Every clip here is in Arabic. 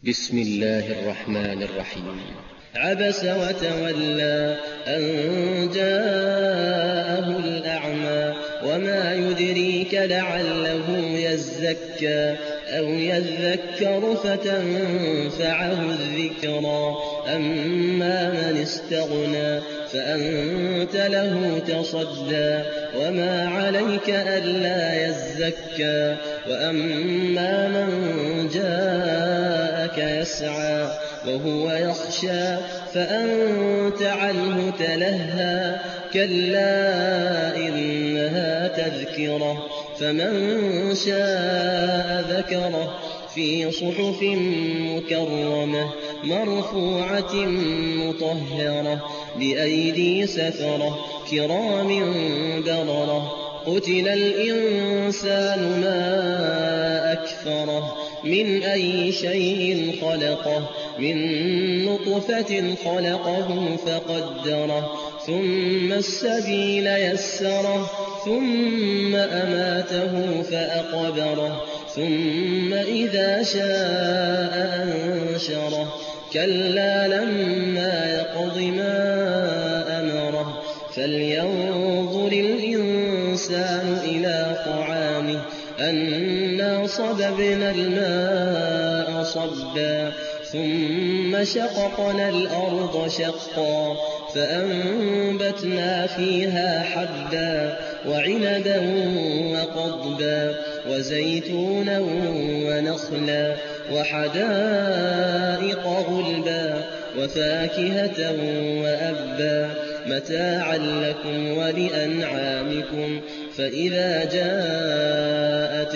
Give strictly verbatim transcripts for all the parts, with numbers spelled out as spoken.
بسم الله الرحمن الرحيم. عبس وتولى أن جاءه الأعمى وما يدريك لعله يزكى أو يذكر فتنفعه الذكرى أما من استغنى فأنت له تصدى وما عليك ألا يزكى وأما من جاءك يسعى وهو يخشى فأنت عنه تلهى كلا إنها تذكرة فمن شاء ذكره في صحف مكرمة مرفوعة مطهرة بأيدي سفرة كرام بررة قتل الإنسان ما أكفره من أي شيء خلقه من نطفة خلقه فقدره ثم السبيل يسره ثم أماته فأقبره ثم إذا شاء أنشره كلا لما يقض ما أمره فلينظر الإنسان إلى طعامه أنا صببنا الماء صبا ثم شققنا الأرض شقا فأنبتنا فيها حبا وعنبا وقضبا وزيتونا ونخلا وحدائق غلبا وفاكهة وأبا متاعا لكم ولأنعامكم فإذا جاءت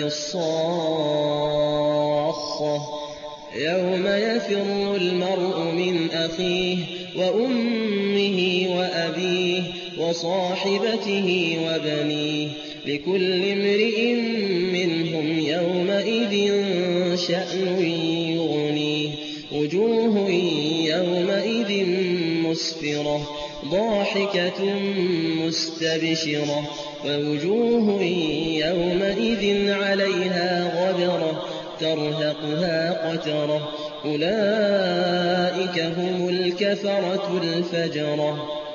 الصاخة يوم يفر المرء من أخيه وأمه وأبيه وصاحبته وبنيه لكل امرئ منهم يومئذ شأن يغنيه وجوه يومئذ مسفرة ضاحكة مستبشرة ووجوه يومئذ عليها غبرة ترهقها قترة أولئك هم الكفرة الفجرة.